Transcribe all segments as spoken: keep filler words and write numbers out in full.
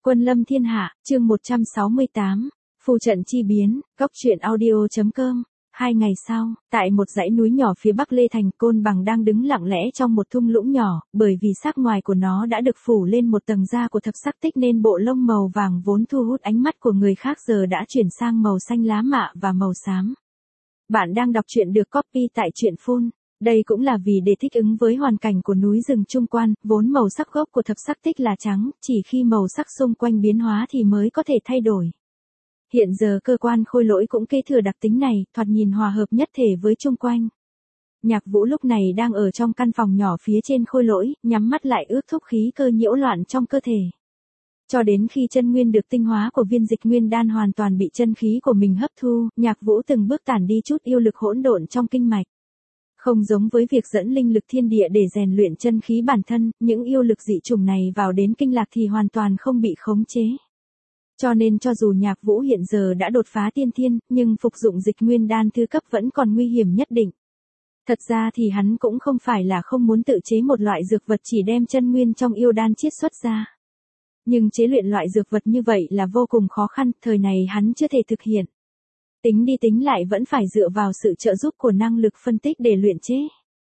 Quân lâm thiên hạ, chương một trăm sáu mươi tám, phù trận chi biến, góc truyện audio.com. Hai ngày sau, tại một dãy núi nhỏ phía bắc Lê Thành, Côn Bằng đang đứng lặng lẽ trong một thung lũng nhỏ, bởi vì sắc ngoài của nó đã được phủ lên một tầng da của thập sắc tích nên bộ lông màu vàng vốn thu hút ánh mắt của người khác giờ đã chuyển sang màu xanh lá mạ và màu xám. Bạn đang đọc truyện được copy tại truyện phun. Đây cũng là vì để thích ứng với hoàn cảnh của núi rừng Trung Quan, vốn màu sắc gốc của thập sắc tích là trắng, chỉ khi màu sắc xung quanh biến hóa thì mới có thể thay đổi. Hiện giờ cơ quan Khôi Lỗi cũng kế thừa đặc tính này, thoạt nhìn hòa hợp nhất thể với chung quanh. Nhạc Vũ lúc này đang ở trong căn phòng nhỏ phía trên Khôi Lỗi, nhắm mắt lại ước thúc khí cơ nhiễu loạn trong cơ thể. Cho đến khi chân nguyên được tinh hóa của viên dịch nguyên đan hoàn toàn bị chân khí của mình hấp thu, Nhạc Vũ từng bước tản đi chút yêu lực hỗn độn trong kinh mạch. Không giống với việc dẫn linh lực thiên địa để rèn luyện chân khí bản thân, những yêu lực dị chủng này vào đến kinh lạc thì hoàn toàn không bị khống chế. Cho nên cho dù Nhạc Vũ hiện giờ đã đột phá tiên thiên, nhưng phục dụng dịch nguyên đan thứ cấp vẫn còn nguy hiểm nhất định. Thật ra thì hắn cũng không phải là không muốn tự chế một loại dược vật chỉ đem chân nguyên trong yêu đan chiết xuất ra. Nhưng chế luyện loại dược vật như vậy là vô cùng khó khăn, thời này hắn chưa thể thực hiện. Tính đi tính lại vẫn phải dựa vào sự trợ giúp của năng lực phân tích để luyện chế.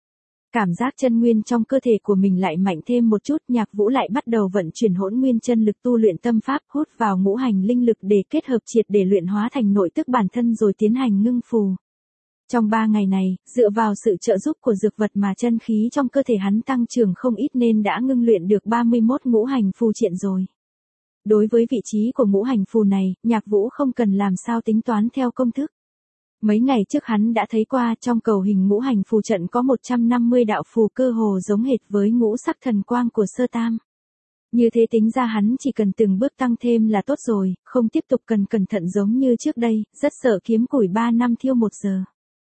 Cảm giác chân nguyên trong cơ thể của mình lại mạnh thêm một chút, Nhạc Vũ lại bắt đầu vận chuyển hỗn nguyên chân lực tu luyện tâm pháp, hút vào ngũ hành linh lực để kết hợp triệt để luyện hóa thành nội tức bản thân rồi tiến hành ngưng phù. Trong ba ngày này, dựa vào sự trợ giúp của dược vật mà chân khí trong cơ thể hắn tăng trưởng không ít nên đã ngưng luyện được ba mươi mốt ngũ hành phù triện rồi. Đối với vị trí của ngũ hành phù này, Nhạc Vũ không cần làm sao tính toán theo công thức. Mấy ngày trước hắn đã thấy qua trong cầu hình ngũ hành phù trận có một trăm năm mươi đạo phù cơ hồ giống hệt với ngũ sắc thần quang của Sơ Tam. Như thế tính ra hắn chỉ cần từng bước tăng thêm là tốt rồi, không tiếp tục cần cẩn thận giống như trước đây, rất sợ kiếm củi ba năm thiêu một giờ.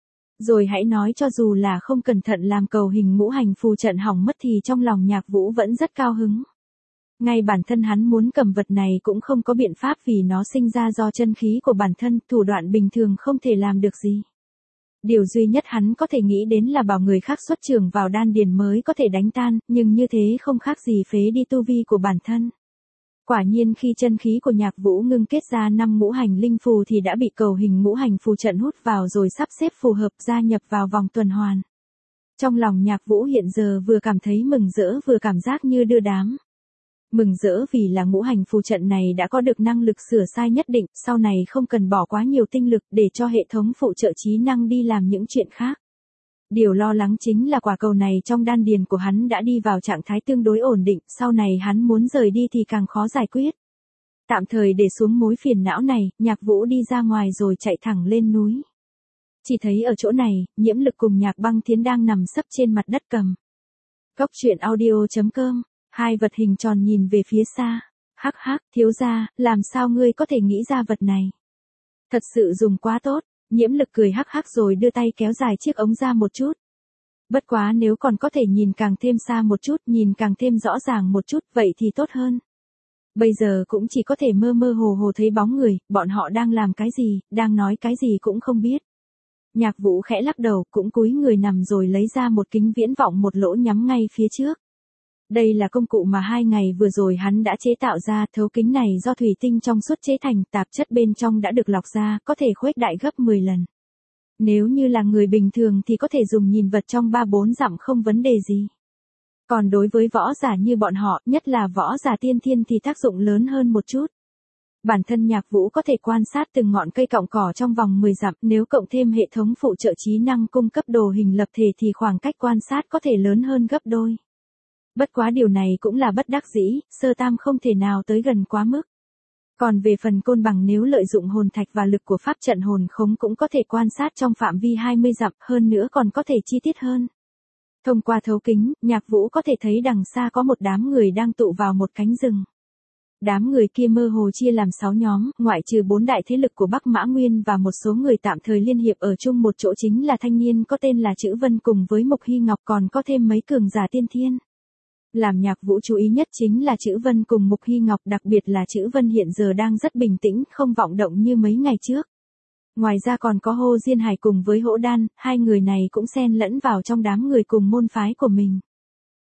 Rồi hãy nói cho dù là không cẩn thận làm cầu hình ngũ hành phù trận hỏng mất thì trong lòng Nhạc Vũ vẫn rất cao hứng. Ngay bản thân hắn muốn cầm vật này cũng không có biện pháp vì nó sinh ra do chân khí của bản thân, thủ đoạn bình thường không thể làm được gì. Điều duy nhất hắn có thể nghĩ đến là bảo người khác xuất trường vào đan điền mới có thể đánh tan, nhưng như thế không khác gì phế đi tu vi của bản thân. Quả nhiên khi chân khí của Nhạc Vũ ngưng kết ra năm ngũ hành linh phù thì đã bị cầu hình ngũ hành phù trận hút vào rồi sắp xếp phù hợp gia nhập vào vòng tuần hoàn. Trong lòng Nhạc Vũ hiện giờ vừa cảm thấy mừng rỡ vừa cảm giác như đưa đám. Mừng rỡ vì là ngũ hành phù trận này đã có được năng lực sửa sai nhất định, sau này không cần bỏ quá nhiều tinh lực để cho hệ thống phụ trợ trí năng đi làm những chuyện khác. Điều lo lắng chính là quả cầu này trong đan điền của hắn đã đi vào trạng thái tương đối ổn định, sau này hắn muốn rời đi thì càng khó giải quyết. Tạm thời để xuống mối phiền não này, Nhạc Vũ đi ra ngoài rồi chạy thẳng lên núi. Chỉ thấy ở chỗ này, Nhiễm Lực cùng Nhạc Băng Thiến đang nằm sấp trên mặt đất cầm. Góc truyện audio.com. Hai vật hình tròn nhìn về phía xa. Hắc hắc, thiếu gia, làm sao ngươi có thể nghĩ ra vật này? Thật sự dùng quá tốt. Nhiễm Lực cười hắc hắc rồi đưa tay kéo dài chiếc ống ra một chút. Bất quá nếu còn có thể nhìn càng thêm xa một chút, nhìn càng thêm rõ ràng một chút, vậy thì tốt hơn. Bây giờ cũng chỉ có thể mơ mơ hồ hồ thấy bóng người, bọn họ đang làm cái gì, đang nói cái gì cũng không biết. Nhạc Vũ khẽ lắc đầu, cũng cúi người nằm rồi lấy ra một kính viễn vọng một lỗ nhắm ngay phía trước. Đây là công cụ mà hai ngày vừa rồi hắn đã chế tạo ra, thấu kính này do thủy tinh trong suốt chế thành, tạp chất bên trong đã được lọc ra, có thể khuếch đại gấp mười lần. Nếu như là người bình thường thì có thể dùng nhìn vật trong ba bốn dặm không vấn đề gì. Còn đối với võ giả như bọn họ, nhất là võ giả tiên thiên thì tác dụng lớn hơn một chút. Bản thân Nhạc Vũ có thể quan sát từng ngọn cây cọng cỏ trong vòng mười dặm, nếu cộng thêm hệ thống phụ trợ trí năng cung cấp đồ hình lập thể thì khoảng cách quan sát có thể lớn hơn gấp đôi. Bất quá điều này cũng là bất đắc dĩ, Sơ Tam không thể nào tới gần quá mức. Còn về phần Côn Bằng nếu lợi dụng hồn thạch và lực của pháp trận hồn khống cũng có thể quan sát trong phạm vi hai mươi dặm, hơn nữa còn có thể chi tiết hơn. Thông qua thấu kính, Nhạc Vũ có thể thấy đằng xa có một đám người đang tụ vào một cánh rừng. Đám người kia mơ hồ chia làm sáu nhóm, ngoại trừ bốn đại thế lực của Bắc Mã Nguyên và một số người tạm thời liên hiệp ở chung một chỗ chính là thanh niên có tên là Chữ Vân cùng với Mục Hy Ngọc, còn có thêm mấy cường giả tiên thiên. Làm Nhạc Vũ chú ý nhất chính là Chữ Vân cùng Mục Hy Ngọc, đặc biệt là Chữ Vân hiện giờ đang rất bình tĩnh, không vọng động như mấy ngày trước. Ngoài ra còn có Hồ Diên Hải cùng với Hỗ Đan, hai người này cũng xen lẫn vào trong đám người cùng môn phái của mình.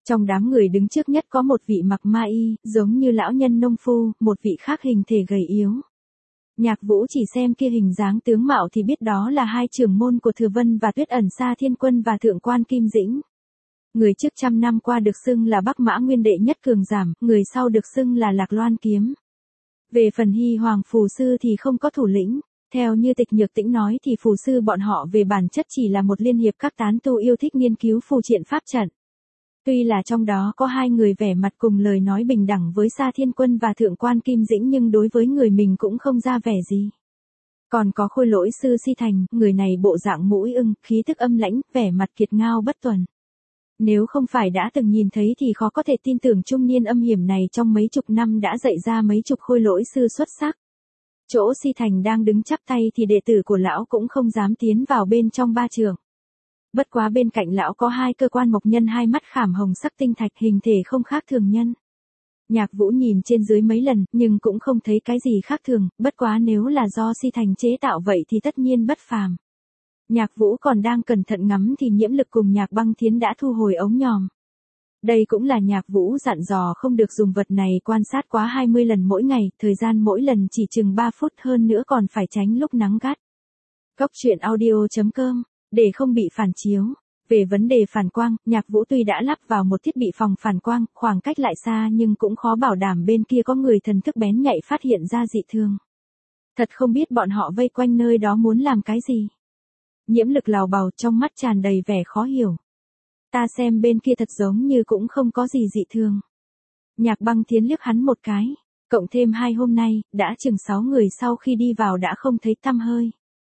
Trong đám người đứng trước nhất có một vị mặc ma y, giống như lão nhân nông phu, một vị khác hình thể gầy yếu. Nhạc Vũ chỉ xem kia hình dáng tướng mạo thì biết đó là hai trưởng môn của Thừa Vân và Tuyết Ẩn Sa Thiên Quân và Thượng quan Kim Dĩnh. Người trước trăm năm qua được xưng là Bắc Mã Nguyên đệ nhất cường giảm, người sau được xưng là Lạc Loan Kiếm. Về phần Hy Hoàng Phù Sư thì không có thủ lĩnh, theo như Tịch Nhược Tĩnh nói thì phù sư bọn họ về bản chất chỉ là một liên hiệp các tán tu yêu thích nghiên cứu phù triện pháp trận. Tuy là trong đó có hai người vẻ mặt cùng lời nói bình đẳng với Sa Thiên Quân và Thượng quan Kim Dĩnh nhưng đối với người mình cũng không ra vẻ gì. Còn có Khôi Lỗi sư Si Thành, người này bộ dạng mũi ưng, khí tức âm lãnh, vẻ mặt kiệt ngao bất tuần. Nếu không phải đã từng nhìn thấy thì khó có thể tin tưởng trung niên âm hiểm này trong mấy chục năm đã dạy ra mấy chục khôi lỗi sư xuất sắc. Chỗ Si Thành đang đứng chắp tay thì đệ tử của lão cũng không dám tiến vào bên trong ba trường. Bất quá bên cạnh lão có hai cơ quan mộc nhân hai mắt khảm hồng sắc tinh thạch hình thể không khác thường nhân. Nhạc Vũ nhìn trên dưới mấy lần nhưng cũng không thấy cái gì khác thường, bất quá nếu là do Si Thành chế tạo vậy thì tất nhiên bất phàm. Nhạc Vũ còn đang cẩn thận ngắm thì Nhiễm Lực cùng Nhạc Băng Thiến đã thu hồi ống nhòm. Đây cũng là Nhạc Vũ dặn dò không được dùng vật này quan sát quá hai mươi lần mỗi ngày, thời gian mỗi lần chỉ chừng ba phút, hơn nữa còn phải tránh lúc nắng gắt. Góc truyện audio chấm com, để không bị phản chiếu. Về vấn đề phản quang, Nhạc Vũ tuy đã lắp vào một thiết bị phòng phản quang, khoảng cách lại xa nhưng cũng khó bảo đảm bên kia có người thần thức bén nhạy phát hiện ra dị thường. Thật không biết bọn họ vây quanh nơi đó muốn làm cái gì. Nhiễm Lực lào bào trong mắt tràn đầy vẻ khó hiểu. Ta xem bên kia thật giống như cũng không có gì dị thường. Nhạc Băng Thiến liếc hắn một cái, cộng thêm hai hôm nay, đã chừng sáu người sau khi đi vào đã không thấy tăm hơi.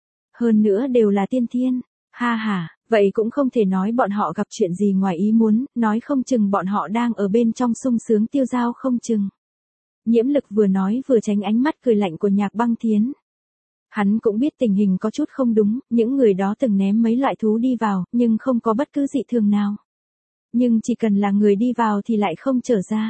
Hơn nữa đều là tiên thiên, ha ha, vậy cũng không thể nói bọn họ gặp chuyện gì ngoài ý muốn, nói không chừng bọn họ đang ở bên trong sung sướng tiêu dao không chừng. Nhiễm Lực vừa nói vừa tránh ánh mắt cười lạnh của Nhạc Băng Thiến. Hắn cũng biết tình hình có chút không đúng, những người đó từng ném mấy loại thú đi vào, nhưng không có bất cứ dị thường nào. Nhưng chỉ cần là người đi vào thì lại không trở ra.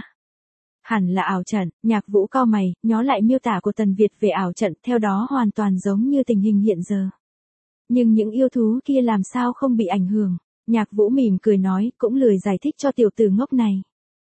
Hẳn là ảo trận. Nhạc Vũ cau mày, nhó lại miêu tả của Tần Việt về ảo trận, theo đó hoàn toàn giống như tình hình hiện giờ. Nhưng những yêu thú kia làm sao không bị ảnh hưởng? Nhạc Vũ mỉm cười nói, cũng lười giải thích cho tiểu tử ngốc này.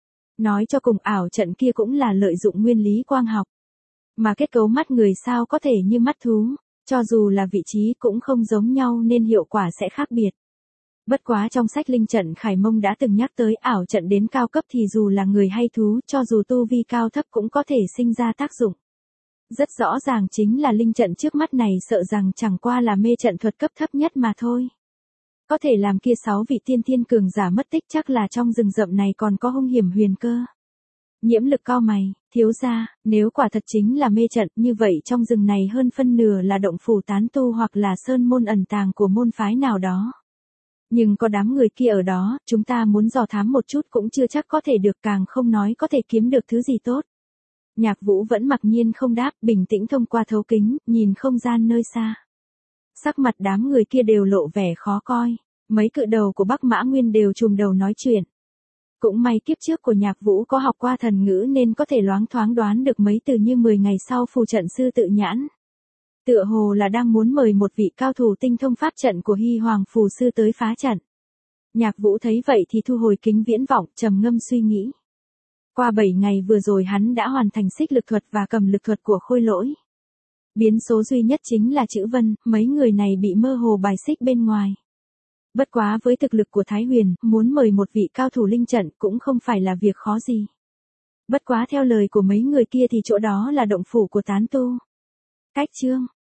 Nói cho cùng ảo trận kia cũng là lợi dụng nguyên lý quang học. Mà kết cấu mắt người sao có thể như mắt thú, cho dù là vị trí cũng không giống nhau nên hiệu quả sẽ khác biệt. Bất quá trong sách linh trận Khải Mông đã từng nhắc tới ảo trận đến cao cấp thì dù là người hay thú cho dù tu vi cao thấp cũng có thể sinh ra tác dụng. Rất rõ ràng chính là linh trận trước mắt này sợ rằng chẳng qua là mê trận thuật cấp thấp nhất mà thôi. Có thể làm kia sáu vị tiên thiên cường giả mất tích chắc là trong rừng rậm này còn có hung hiểm huyền cơ. Nhiễm Lực cau mày, thiếu gia, nếu quả thật chính là mê trận như vậy trong rừng này hơn phân nửa là động phủ tán tu hoặc là sơn môn ẩn tàng của môn phái nào đó. Nhưng có đám người kia ở đó, chúng ta muốn dò thám một chút cũng chưa chắc có thể được, càng không nói có thể kiếm được thứ gì tốt. Nhạc Vũ vẫn mặc nhiên không đáp, bình tĩnh thông qua thấu kính, nhìn không gian nơi xa. Sắc mặt đám người kia đều lộ vẻ khó coi, mấy cự đầu của Bắc Mã Nguyên đều chùm đầu nói chuyện. Cũng may kiếp trước của Nhạc Vũ có học qua thần ngữ nên có thể loáng thoáng đoán được mấy từ như mười ngày sau phù trận sư tự nhãn. Tựa hồ là đang muốn mời một vị cao thủ tinh thông pháp trận của Hy Hoàng Phù Sư tới phá trận. Nhạc Vũ thấy vậy thì thu hồi kính viễn vọng, trầm ngâm suy nghĩ. Qua bảy ngày vừa rồi hắn đã hoàn thành xích lực thuật và cầm lực thuật của khôi lỗi. Biến số duy nhất chính là chữ Vân, mấy người này bị mơ hồ bài xích bên ngoài. Bất quá với thực lực của Thái Huyền, muốn mời một vị cao thủ linh trận cũng không phải là việc khó gì. Bất quá theo lời của mấy người kia thì chỗ đó là động phủ của tán tu. Cách chương